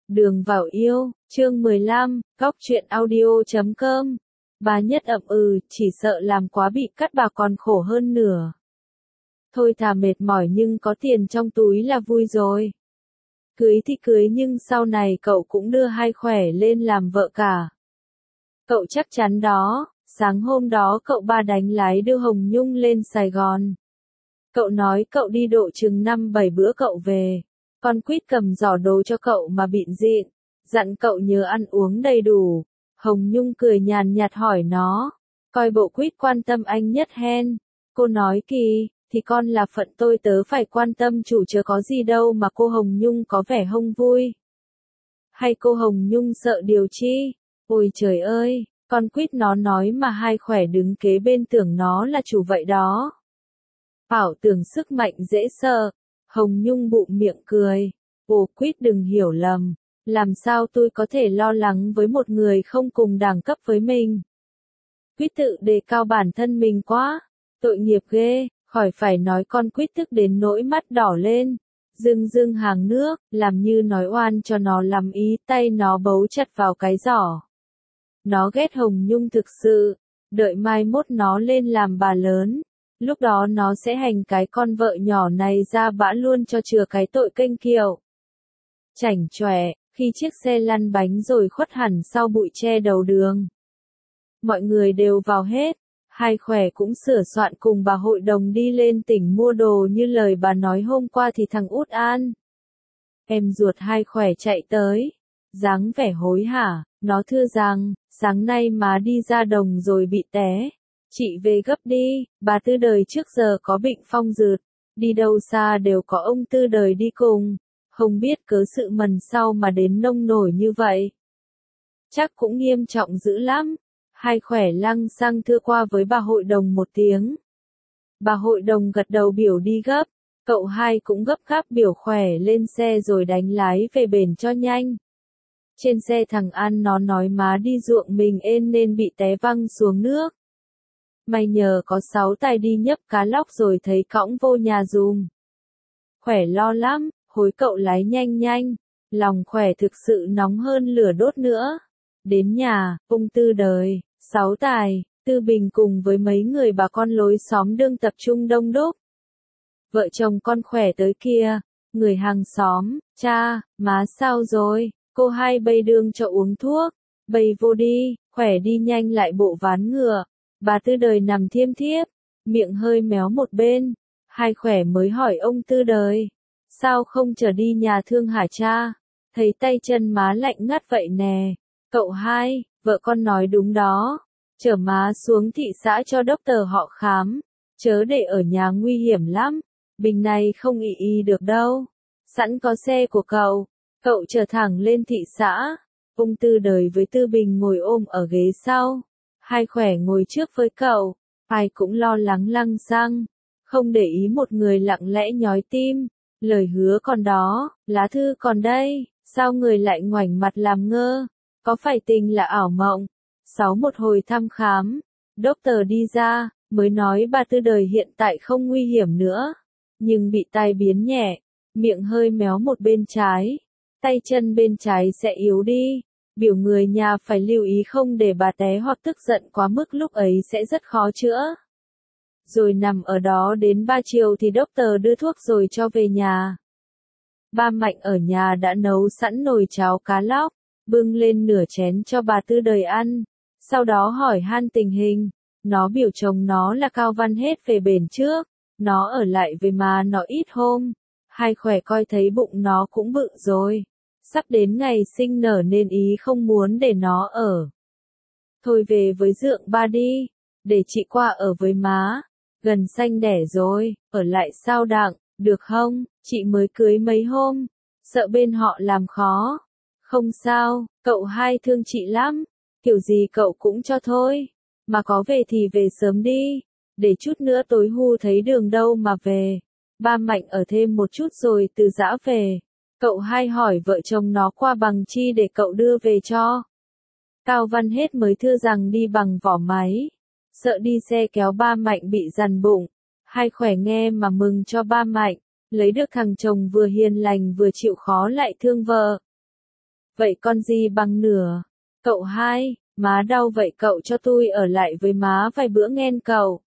Đường vào yêu, chương 15, góc truyện audio.com. Bà Nhất ậm chỉ sợ làm quá bị cắt bà còn khổ hơn nửa. Thôi thà mệt mỏi nhưng có tiền trong túi là vui rồi. Cưới thì cưới nhưng sau này cậu cũng đưa hai khỏe lên làm vợ cả. Cậu chắc chắn đó, sáng hôm đó cậu ba đánh lái đưa Hồng Nhung lên Sài Gòn. Cậu nói cậu đi độ chừng 5-7 bữa cậu về. Con quýt cầm giỏ đồ cho cậu mà bịn rịn, dặn cậu nhớ ăn uống đầy đủ. Hồng Nhung cười nhàn nhạt hỏi nó, coi bộ quýt quan tâm anh nhất hen. Cô nói kỳ, thì con là phận tôi tớ phải quan tâm chủ chớ có gì đâu mà cô Hồng Nhung có vẻ hông vui. Hay cô Hồng Nhung sợ điều chi? Ôi trời ơi, con quýt nó nói mà hai khỏe đứng kế bên tưởng nó là chủ vậy đó. Bảo tưởng sức mạnh dễ sợ. Hồng Nhung bụm miệng cười. Ồ quýt đừng hiểu lầm. Làm sao tôi có thể lo lắng với một người không cùng đẳng cấp với mình. Quýt tự đề cao bản thân mình quá. Tội nghiệp ghê. Khỏi phải nói con quýt tức đến nỗi mắt đỏ lên. Rưng rưng hàng nước. Làm như nói oan cho nó lắm ý. Tay nó bấu chặt vào cái giỏ. Nó ghét Hồng Nhung thực sự. Đợi mai mốt nó lên làm bà lớn. Lúc đó nó sẽ hành cái con vợ nhỏ này ra bã luôn cho chừa cái tội kênh kiệu. Chảnh chọe, khi chiếc xe lăn bánh rồi khuất hẳn sau bụi tre đầu đường. Mọi người đều vào hết, hai khỏe cũng sửa soạn cùng bà hội đồng đi lên tỉnh mua đồ như lời bà nói hôm qua thì thằng Út An. Em ruột hai khỏe chạy tới, dáng vẻ hối hả, nó thưa rằng, sáng nay má đi ra đồng rồi bị té. Chị về gấp đi, bà Tư Đời trước giờ có bệnh phong dượt, đi đâu xa đều có ông Tư Đời đi cùng, không biết cớ sự mần sau mà đến nông nổi như vậy. Chắc cũng nghiêm trọng dữ lắm, hai khỏe lăng xăng thưa qua với bà hội đồng một tiếng. Bà hội đồng gật đầu biểu đi gấp, cậu hai cũng gấp gáp biểu khỏe lên xe rồi đánh lái về bển cho nhanh. Trên xe thằng An nó nói má đi ruộng mình ên nên bị té văng xuống nước. May nhờ có 6 tay đi nhấp cá lóc rồi thấy cõng vô nhà dùm. Khỏe lo lắm, hối cậu lái nhanh nhanh, lòng khỏe thực sự nóng hơn lửa đốt nữa. Đến nhà, ông Tư Đời, 6 tài, Tư Bình cùng với mấy người bà con lối xóm đương tập trung đông đúc. Vợ chồng con khỏe tới kia, người hàng xóm, cha, má sao rồi, cô hai bây đương cho uống thuốc, bây vô đi, khỏe đi nhanh lại bộ ván ngựa. Bà Tư Đời nằm thiêm thiếp, miệng hơi méo một bên, hai khỏe mới hỏi ông Tư Đời, sao không trở đi nhà thương hả cha, thấy tay chân má lạnh ngắt vậy nè, cậu hai, vợ con nói đúng đó, chở má xuống thị xã cho doctor họ khám, chớ để ở nhà nguy hiểm lắm, bình này không y được đâu, sẵn có xe của cậu chở thẳng lên thị xã, ông Tư Đời với Tư Bình ngồi ôm ở ghế sau. Hai khỏe ngồi trước với cậu, ai cũng lo lắng lăng xăng, không để ý một người lặng lẽ nhói tim, lời hứa còn đó, lá thư còn đây, sao người lại ngoảnh mặt làm ngơ, có phải tình là ảo mộng? Sáu một hồi thăm khám, doctor đi ra, mới nói bà Tư Đời hiện tại không nguy hiểm nữa, nhưng bị tai biến nhẹ, miệng hơi méo một bên trái, tay chân bên trái sẽ yếu đi. Biểu người nhà phải lưu ý không để bà té hoặc tức giận quá mức lúc ấy sẽ rất khó chữa. Rồi nằm ở đó đến 3 chiều thì doctor đưa thuốc rồi cho về nhà. Ba Mạnh ở nhà đã nấu sẵn nồi cháo cá lóc, bưng lên nửa chén cho bà Tư Đời ăn. Sau đó hỏi han tình hình, nó biểu chồng nó là Cao Văn hết về bển trước, nó ở lại với má nó ít hôm. Hai khỏe coi thấy bụng nó cũng bự rồi. Sắp đến ngày sinh nở nên ý không muốn để nó ở. Thôi về với dượng ba đi, để chị qua ở với má, gần sanh đẻ rồi, ở lại sao đặng, được không, chị mới cưới mấy hôm, sợ bên họ làm khó. Không sao, cậu hai thương chị lắm, kiểu gì cậu cũng cho thôi, mà có về thì về sớm đi, để chút nữa tối hu thấy đường đâu mà về. Ba Mạnh ở thêm một chút rồi từ giã về. Cậu hai hỏi vợ chồng nó qua bằng chi để cậu đưa về cho. Cao Văn hết mới thưa rằng đi bằng vỏ máy. Sợ đi xe kéo ba Mạnh bị dằn bụng. Hai khỏe nghe mà mừng cho ba Mạnh. Lấy được thằng chồng vừa hiền lành vừa chịu khó lại thương vợ. vậy còn gì bằng nửa. Cậu hai, má đau vậy cậu cho tôi ở lại với má vài bữa nghen cậu.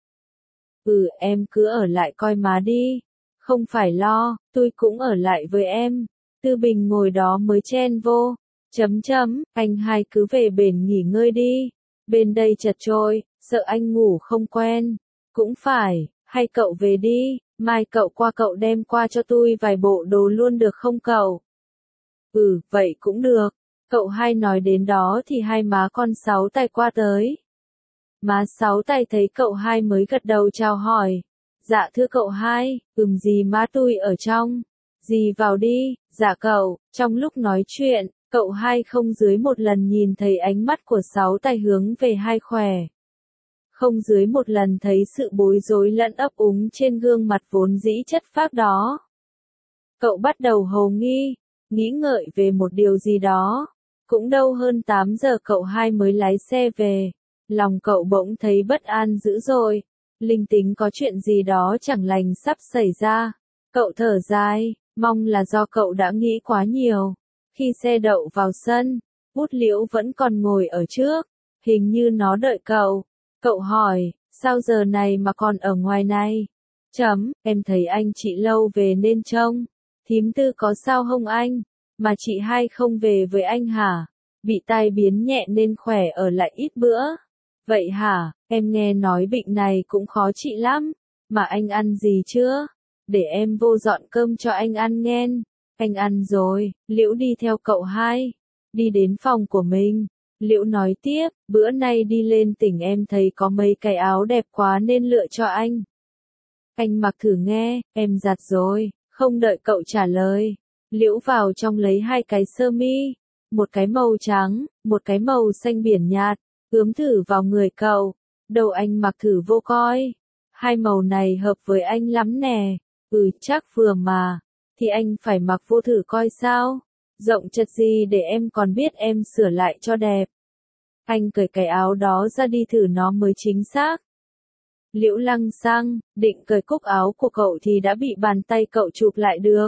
Em cứ ở lại coi má đi. Không phải lo, tôi cũng ở lại với em. Tư Bình ngồi đó mới chen vô. Anh hai cứ về bển nghỉ ngơi đi. Bên đây chật chội, sợ anh ngủ không quen. Cũng phải, hay cậu về đi, mai cậu qua cậu đem qua cho tôi vài bộ đồ luôn được không cậu? Vậy cũng được. Cậu hai nói đến đó thì hai má con Sáu Tay qua tới. Má Sáu Tay thấy cậu hai mới gật đầu chào hỏi. Dạ thưa cậu hai, gì má tôi ở trong. Dì vào đi, dạ cậu. Trong lúc nói chuyện, cậu hai không dưới một lần nhìn thấy ánh mắt của Sáu Tay hướng về hai khỏe. Không dưới một lần thấy sự bối rối lẫn ấp úng trên gương mặt vốn dĩ chất phác đó. Cậu bắt đầu hồ nghi, nghĩ ngợi về một điều gì đó. Cũng đâu hơn 8 giờ cậu hai mới lái xe về. Lòng cậu bỗng thấy bất an dữ dội. Linh tính có chuyện gì đó chẳng lành sắp xảy ra. Cậu thở dài, mong là do cậu đã nghĩ quá nhiều. Khi xe đậu vào sân, Bút Liễu vẫn còn ngồi ở trước. Hình như nó đợi cậu. Cậu hỏi, sao giờ này mà còn ở ngoài này? Em thấy anh chị lâu về nên trông. Thím Tư có sao không anh? Mà chị hai không về với anh hả? Bị tai biến nhẹ nên khỏe ở lại ít bữa. Vậy hả, em nghe nói bệnh này cũng khó trị lắm. Mà anh ăn gì chưa? Để em vô dọn cơm cho anh ăn nghen. Anh ăn rồi, Liễu đi theo cậu hai. Đi đến phòng của mình. Liễu nói tiếp, bữa nay đi lên tỉnh em thấy có mấy cái áo đẹp quá nên lựa cho anh. Anh mặc thử nghe, em giặt rồi, không đợi cậu trả lời. Liễu vào trong lấy hai cái sơ mi, một cái màu trắng, một cái màu xanh biển nhạt, ướm thử vào người cậu. Đầu anh mặc thử vô coi. Hai màu này hợp với anh lắm nè. Chắc vừa mà. Thì anh phải mặc vô thử coi sao. Rộng chật gì để em còn biết em sửa lại cho đẹp. Anh cởi cái áo đó ra đi thử nó mới chính xác. Liễu lăng sang, định cởi cúc áo của cậu thì đã bị bàn tay cậu chụp lại được.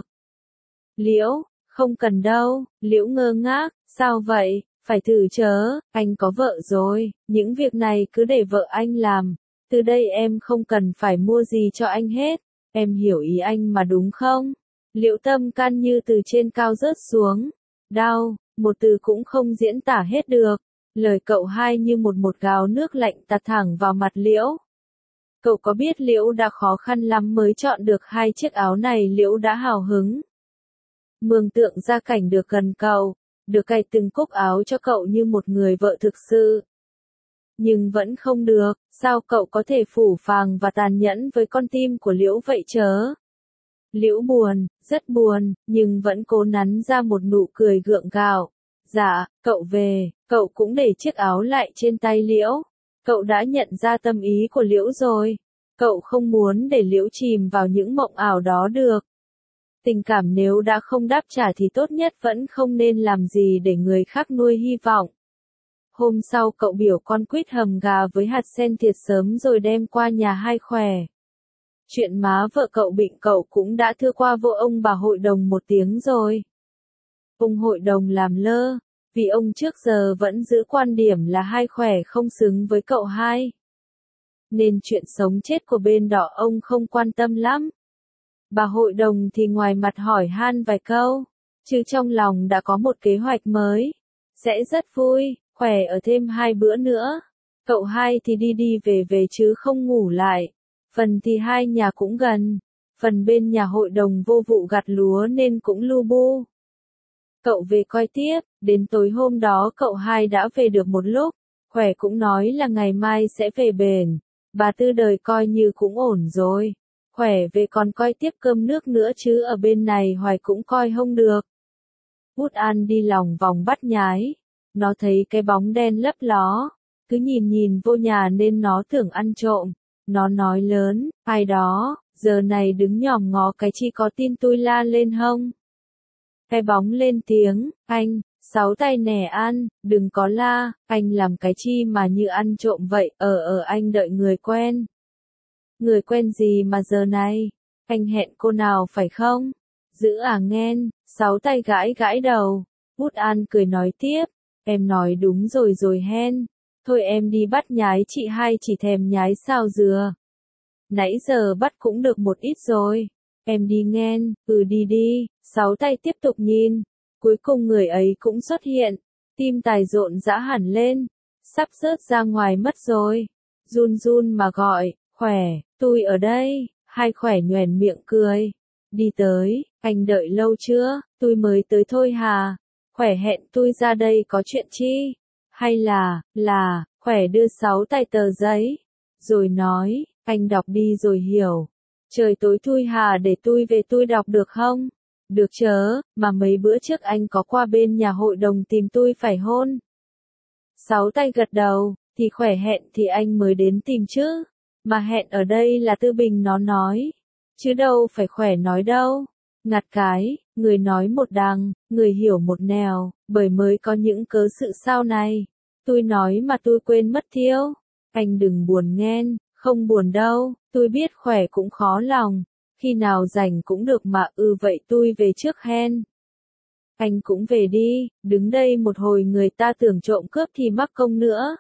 Liễu, không cần đâu, Liễu ngơ ngác, sao vậy, phải thử chớ, anh có vợ rồi, những việc này cứ để vợ anh làm. Từ đây em không cần phải mua gì cho anh hết, em hiểu ý anh mà đúng không? Liễu tâm can như từ trên cao rớt xuống. Đau, một từ cũng không diễn tả hết được. Lời cậu hai như một gáo nước lạnh tạt thẳng vào mặt Liễu. Cậu có biết Liễu đã khó khăn lắm mới chọn được hai chiếc áo này. Liễu đã hào hứng mường tượng ra cảnh được gần cậu, được cài từng cúc áo cho cậu như một người vợ thực sự. Nhưng vẫn không được, sao cậu có thể phũ phàng và tàn nhẫn với con tim của Liễu vậy chớ? Liễu buồn, rất buồn, nhưng vẫn cố nắn ra một nụ cười gượng gạo. Dạ, cậu về, cậu cũng để chiếc áo lại trên tay Liễu. Cậu đã nhận ra tâm ý của Liễu rồi. Cậu không muốn để Liễu chìm vào những mộng ảo đó được. Tình cảm nếu đã không đáp trả thì tốt nhất vẫn không nên làm gì để người khác nuôi hy vọng. Hôm sau cậu biểu con quýt hầm gà với hạt sen thiệt sớm rồi đem qua nhà hai khỏe. Chuyện má vợ cậu bệnh cậu cũng đã thưa qua vô ông bà hội đồng một tiếng rồi. Ông hội đồng làm lơ, vì ông trước giờ vẫn giữ quan điểm là hai khỏe không xứng với cậu hai. Nên chuyện sống chết của bên đó ông không quan tâm lắm. Bà hội đồng thì ngoài mặt hỏi han vài câu, chứ trong lòng đã có một kế hoạch mới. Sẽ rất vui, khỏe ở thêm 2 bữa nữa. Cậu hai thì đi đi về về chứ không ngủ lại. Phần thì hai nhà cũng gần. Phần bên nhà hội đồng vô vụ gặt lúa nên cũng lu bu. Cậu về coi tiếp, đến tối hôm đó cậu hai đã về được một lúc. Khỏe cũng nói là ngày mai sẽ về bển. Bà Tư đời coi như cũng ổn rồi. Khỏe về còn coi tiếp cơm nước nữa chứ ở bên này hoài cũng coi không được. Út An đi lòng vòng bắt nhái. Nó thấy cái bóng đen lấp ló. Cứ nhìn nhìn vô nhà nên nó tưởng ăn trộm. Nó nói lớn, ai đó, giờ này đứng nhòm ngó cái chi có tin tôi la lên không? Cái bóng lên tiếng, anh, Sáu Tay nè An, đừng có la, anh làm cái chi mà như ăn trộm vậy, anh đợi người quen. Người quen gì mà giờ này? Anh hẹn cô nào phải không? Giữ à nghen, Sáu Tay gãi gãi đầu. Út An cười nói tiếp, em nói đúng rồi hen. Thôi em đi bắt nhái chị hai chỉ thèm nhái xào dừa. Nãy giờ bắt cũng được một ít rồi. Em đi nghen, đi. Sáu tay tiếp tục nhìn. Cuối cùng người ấy cũng xuất hiện. Tim Tài rộn rã hẳn lên. Sắp rớt ra ngoài mất rồi. Run run mà gọi, Khỏe, tôi ở đây. Hai Khỏe nhoẻn miệng cười. Đi tới, anh đợi lâu chưa? Tôi mới tới thôi hà. Khỏe hẹn tôi ra đây có chuyện chi? Hay là, Khỏe đưa sáu tay tờ giấy. Rồi nói, anh đọc đi rồi hiểu. Trời tối thui hà để tôi về tôi đọc được không? Được chớ, mà mấy bữa trước anh có qua bên nhà hội đồng tìm tôi phải hôn. Sáu tay gật đầu, thì Khỏe hẹn thì anh mới đến tìm chứ. Mà hẹn ở đây là Tư Bình nó nói. Chứ đâu phải Khỏe nói đâu. Ngặt cái, người nói một đằng, người hiểu một nẻo, bởi mới có những cớ sự sao này. Tôi nói mà tôi quên mất thiếu. Anh đừng buồn nghen, không buồn đâu, tôi biết Khỏe cũng khó lòng. Khi nào rảnh cũng được mà vậy tôi về trước hen. Anh cũng về đi, đứng đây một hồi người ta tưởng trộm cướp thì mắc công nữa.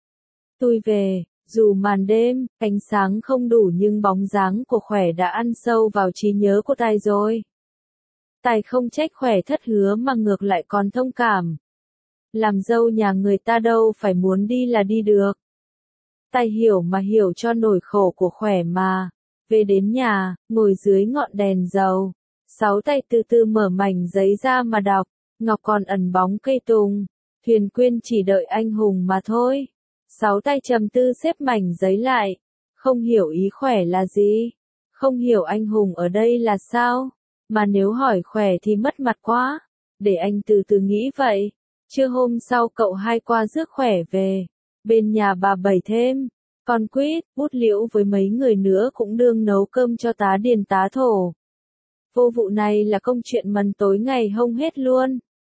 Tôi về, dù màn đêm, ánh sáng không đủ nhưng bóng dáng của Khỏe đã ăn sâu vào trí nhớ của Tài rồi. Tài không trách Khỏe thất hứa mà ngược lại còn thông cảm. Làm dâu nhà người ta đâu phải muốn đi là đi được. Tài hiểu mà hiểu cho nỗi khổ của Khỏe mà. Về đến nhà, ngồi dưới ngọn đèn dầu. Sáu tay từ từ mở mảnh giấy ra mà đọc. Ngọc còn ẩn bóng cây tùng. Thuyền Quyên chỉ đợi anh hùng mà thôi. Sáu tay trầm tư xếp mảnh giấy lại. Không hiểu ý Khỏe là gì. Không hiểu anh hùng ở đây là sao. Mà nếu hỏi Khỏe thì mất mặt quá. Để anh từ từ nghĩ vậy. Trưa hôm sau cậu hai qua rước Khỏe về. Bên nhà bà Bảy thêm. Con Quýt, Bút Liễu với mấy người nữa cũng đương nấu cơm cho tá điền tá thổ. Vô vụ này là công chuyện mần tối ngày hông hết luôn.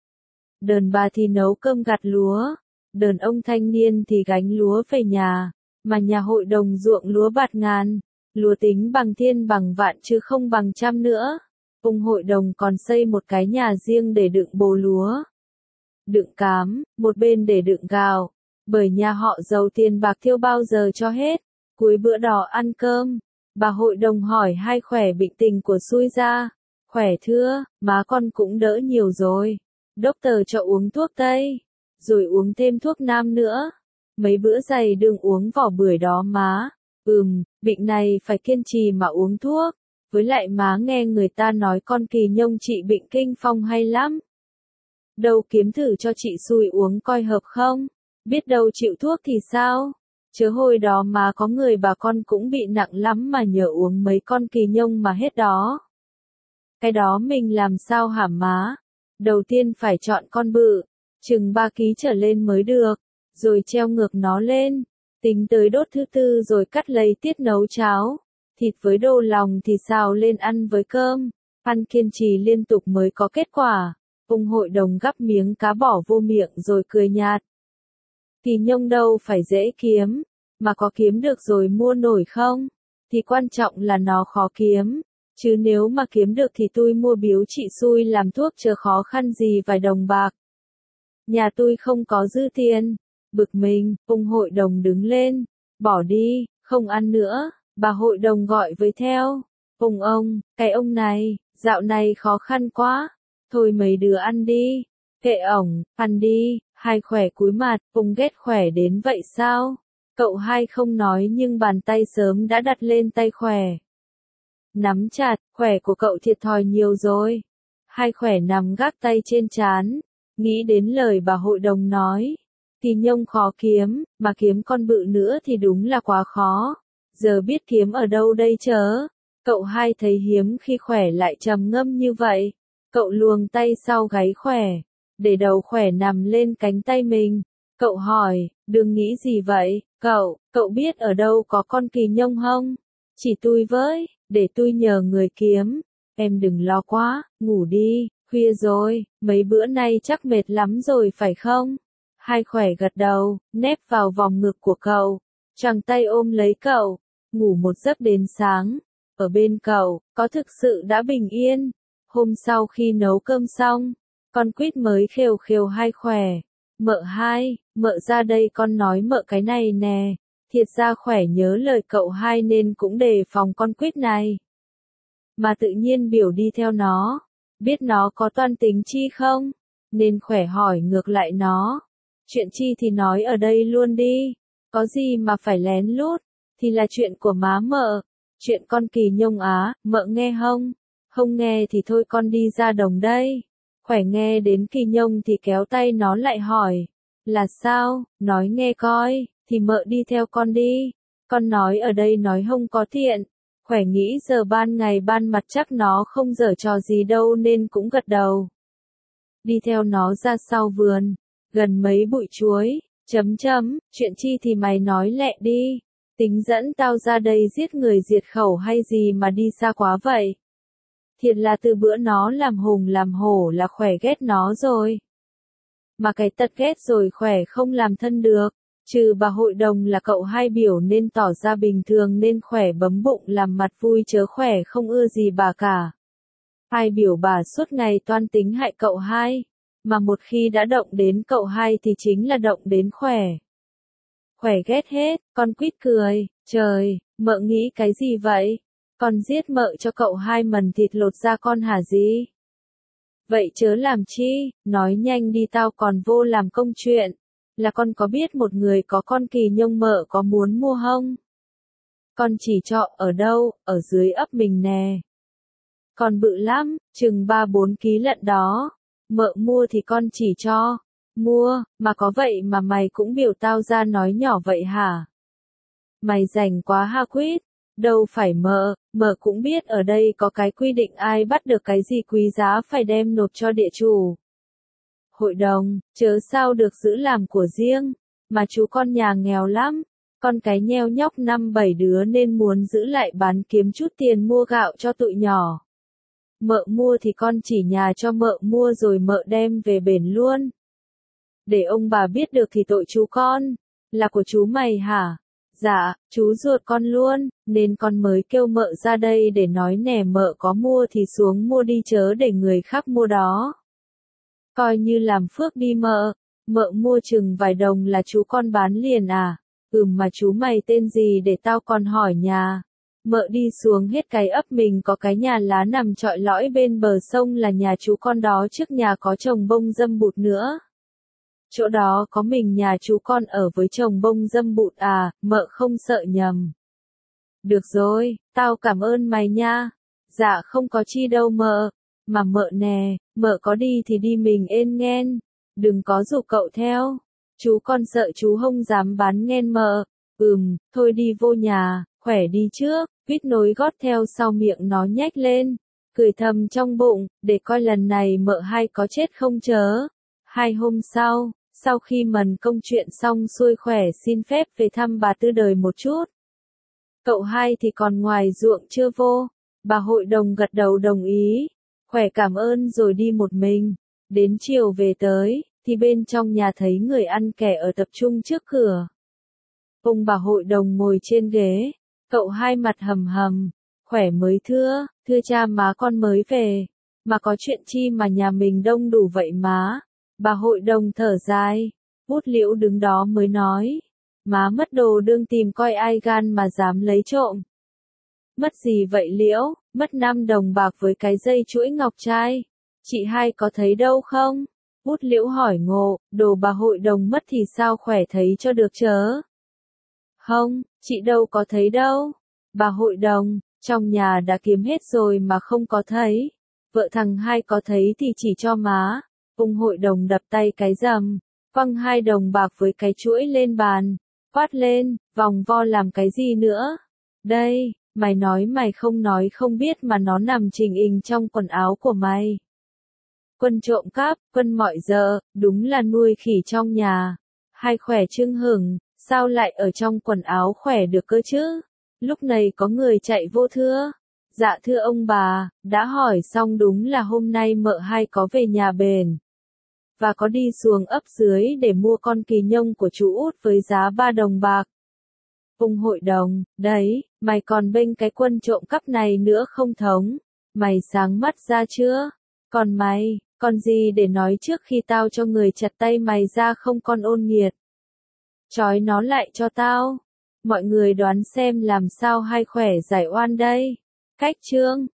Đờn bà thì nấu cơm gặt lúa. Đờn ông thanh niên thì gánh lúa về nhà. Mà nhà hội đồng ruộng lúa bạt ngàn. Lúa tính bằng thiên bằng vạn chứ không bằng trăm nữa. Ông hội đồng còn xây một cái nhà riêng để đựng bồ lúa. Đựng cám, một bên để đựng gạo. Bởi nhà họ giàu tiền bạc thiêu bao giờ cho hết. Cuối bữa đỏ ăn cơm, bà hội đồng hỏi hai Khỏe bệnh tình của xui ra. Khỏe thưa, má con cũng đỡ nhiều rồi. Doctor cho uống thuốc Tây, rồi uống thêm thuốc Nam nữa. Mấy bữa dày đừng uống vỏ bưởi đó má. Bệnh này phải kiên trì mà uống thuốc. Với lại má nghe người ta nói con Kỳ Nhông trị bệnh kinh phong hay lắm. Đâu kiếm thử cho chị xui uống coi hợp không? Biết đâu chịu thuốc thì sao? Chớ hồi đó mà có người bà con cũng bị nặng lắm mà nhờ uống mấy con Kỳ Nhông mà hết đó. Cái đó mình làm sao hả má? Đầu tiên phải chọn con bự, chừng 3 ký trở lên mới được, rồi treo ngược nó lên, tính tới đốt thứ tư rồi cắt lấy tiết nấu cháo. Thịt với đồ lòng thì xào lên ăn với cơm, ăn kiên trì liên tục mới có kết quả. Ông hội đồng gắp miếng cá bỏ vô miệng rồi cười nhạt. Kỳ Nhông đâu phải dễ kiếm, mà có kiếm được rồi mua nổi không? Thì quan trọng là nó khó kiếm, chứ nếu mà kiếm được thì tôi mua biếu chị xui làm thuốc chớ khó khăn gì vài đồng bạc. Nhà tôi không có dư tiền. Bực mình, ông hội đồng đứng lên, bỏ đi, không ăn nữa. Bà hội đồng gọi với theo. Ông, cái ông này, dạo này khó khăn quá. Thôi mấy đứa ăn đi. Kệ ổng, ăn đi. Hai Khỏe cúi mặt, ông ghét Khỏe đến vậy sao? Cậu hai không nói nhưng bàn tay sớm đã đặt lên tay Khỏe. Nắm chặt, Khỏe của cậu thiệt thòi nhiều rồi. Hai Khỏe nằm gác tay trên trán, nghĩ đến lời bà hội đồng nói. Kỳ Nhông khó kiếm, mà kiếm con bự nữa thì đúng là quá khó. Giờ biết kiếm ở đâu đây chớ? Cậu hai thấy hiếm khi Khỏe lại trầm ngâm như vậy. Cậu luồng tay sau gáy Khỏe, để đầu Khỏe nằm lên cánh tay mình. Cậu hỏi, đừng nghĩ gì vậy, cậu biết ở đâu có con Kỳ Nhông không? Chỉ tôi với, để tôi nhờ người kiếm. Em đừng lo quá, ngủ đi, khuya rồi, mấy bữa nay chắc mệt lắm rồi phải không? Hai Khỏe gật đầu, nép vào vòng ngực của cậu, choàng tay ôm lấy cậu, ngủ một giấc đến sáng. Ở bên cậu, có thực sự đã bình yên. Hôm sau khi nấu cơm xong, Con quýt mới khều khều hai khỏe. Mợ hai, mợ ra đây con nói mợ cái này nè. Thiệt ra khỏe nhớ lời cậu hai nên cũng đề phòng con quýt này. Mà tự nhiên biểu đi theo nó. Biết nó có toan tính chi không? Nên khỏe hỏi ngược lại nó. Chuyện chi thì nói ở đây luôn đi. Có gì mà phải lén lút. Thì là chuyện của má mợ. Chuyện con Kỳ Nhông á, mợ nghe không? Không nghe thì thôi con đi ra đồng đây. Khỏe nghe đến Kỳ Nhông thì kéo tay nó lại hỏi. Là sao? Nói nghe coi, thì mợ đi theo con đi. Con nói ở đây nói không có thiện. Khỏe nghĩ giờ ban ngày ban mặt chắc nó không giở trò gì đâu nên cũng gật đầu. Đi theo nó ra sau vườn, gần mấy bụi chuối, chuyện chi thì mày nói lẹ đi. Tính dẫn tao ra đây giết người diệt khẩu hay gì mà đi xa quá vậy? Thiệt là từ bữa nó làm hùng làm hổ là khỏe ghét nó rồi. Mà cái tật ghét rồi khỏe không làm thân được. Trừ bà hội đồng là cậu hai biểu nên tỏ ra bình thường nên khỏe bấm bụng làm mặt vui chớ khỏe không ưa gì bà cả. Hai biểu bà suốt ngày toan tính hại cậu hai. Mà một khi đã động đến cậu hai thì chính là động đến khỏe. Khỏe ghét hết, con quýt cười, trời, mợ nghĩ cái gì vậy? Con giết mợ cho cậu hai mần thịt lột ra con hả gì? Vậy chớ làm chi, nói nhanh đi tao còn vô làm công chuyện. Là con có biết một người có con Kỳ Nhông mợ có muốn mua không? Con chỉ cho ở đâu, ở dưới ấp mình nè. Con bự lắm, chừng 3-4 ký lận đó. Mợ mua thì con chỉ cho. Mua, mà có vậy mà mày cũng biểu tao ra nói nhỏ vậy hả? Mày rảnh quá ha quýt. Đâu phải mợ cũng biết ở đây có cái quy định ai bắt được cái gì quý giá phải đem nộp cho địa chủ. Hội đồng, chớ sao được giữ làm của riêng, mà chú con nhà nghèo lắm, con cái nheo nhóc 5-7 đứa nên muốn giữ lại bán kiếm chút tiền mua gạo cho tụi nhỏ. Mợ mua thì con chỉ nhà cho mợ mua rồi mợ đem về bển luôn. Để ông bà biết được thì tội chú con, là của chú mày hả? Dạ, chú ruột con luôn, nên con mới kêu mợ ra đây để nói nè mợ có mua thì xuống mua đi chớ để người khác mua đó. Coi như làm phước đi mợ mua chừng vài đồng là chú con bán liền à? Mà chú mày tên gì để tao còn hỏi nhà. Mợ đi xuống hết cái ấp mình có cái nhà lá nằm trọi lõi bên bờ sông là nhà chú con đó trước nhà có trồng bông dâm bụt nữa. Chỗ đó có mình nhà chú con ở với chồng bông dâm bụt à, mợ không sợ nhầm. Được rồi, tao cảm ơn mày nha. Dạ không có chi đâu mợ. Mà mợ nè, mợ có đi thì đi mình ên nghen. Đừng có rủ cậu theo. Chú con sợ chú không dám bán nghen mợ. Thôi đi vô nhà, khỏe đi trước. Quýt nối gót theo sau miệng nó nhếch lên. Cười thầm trong bụng, để coi lần này mợ hai có chết không chớ. 2 hôm sau khi mần công chuyện xong xuôi khỏe xin phép về thăm bà Tư Đời một chút. Cậu hai thì còn ngoài ruộng chưa vô. Bà hội đồng gật đầu đồng ý. Khỏe cảm ơn rồi đi một mình. Đến chiều về tới, thì bên trong nhà thấy người ăn kẻ ở tập trung trước cửa. Ông bà hội đồng ngồi trên ghế. Cậu hai mặt hầm hầm. Khỏe mới thưa cha má con mới về. Mà có chuyện chi mà nhà mình đông đủ vậy má. Bà hội đồng thở dài. Bút Liễu đứng đó mới nói. Má mất đồ đương tìm coi ai gan mà dám lấy trộm. Mất gì vậy Liễu? Mất 5 đồng bạc với cái dây chuỗi ngọc trai. Chị hai có thấy đâu không? Bút Liễu hỏi ngộ, đồ bà hội đồng mất thì sao khỏe thấy cho được chớ? Không, chị đâu có thấy đâu. Bà hội đồng, trong nhà đã kiếm hết rồi mà không có thấy. Vợ thằng hai có thấy thì chỉ cho má. Ông hội đồng đập tay cái rầm, quăng 2 đồng bạc với cái chuỗi lên bàn, quát lên, vòng vo làm cái gì nữa? Đây, mày nói mày không nói không biết mà nó nằm trình hình trong quần áo của mày. Quân trộm cắp, quân mọi giờ, đúng là nuôi khỉ trong nhà. Hai khỏe chưng hửng, sao lại ở trong quần áo khỏe được cơ chứ? Lúc này có người chạy vô thưa. Dạ thưa ông bà, đã hỏi xong đúng là hôm nay mợ hai có về nhà bền. Và có đi xuống ấp dưới để mua con Kỳ Nhông của chú út với giá 3 đồng bạc. Ông hội đồng, đấy, mày còn bênh cái quân trộm cắp này nữa không thống? Mày sáng mắt ra chưa? Còn mày, Còn gì để nói trước khi tao cho người chặt tay mày ra không con ôn nghiệt. Trói nó lại cho tao. Mọi người đoán xem làm sao hay khỏe giải oan đây. Cách chương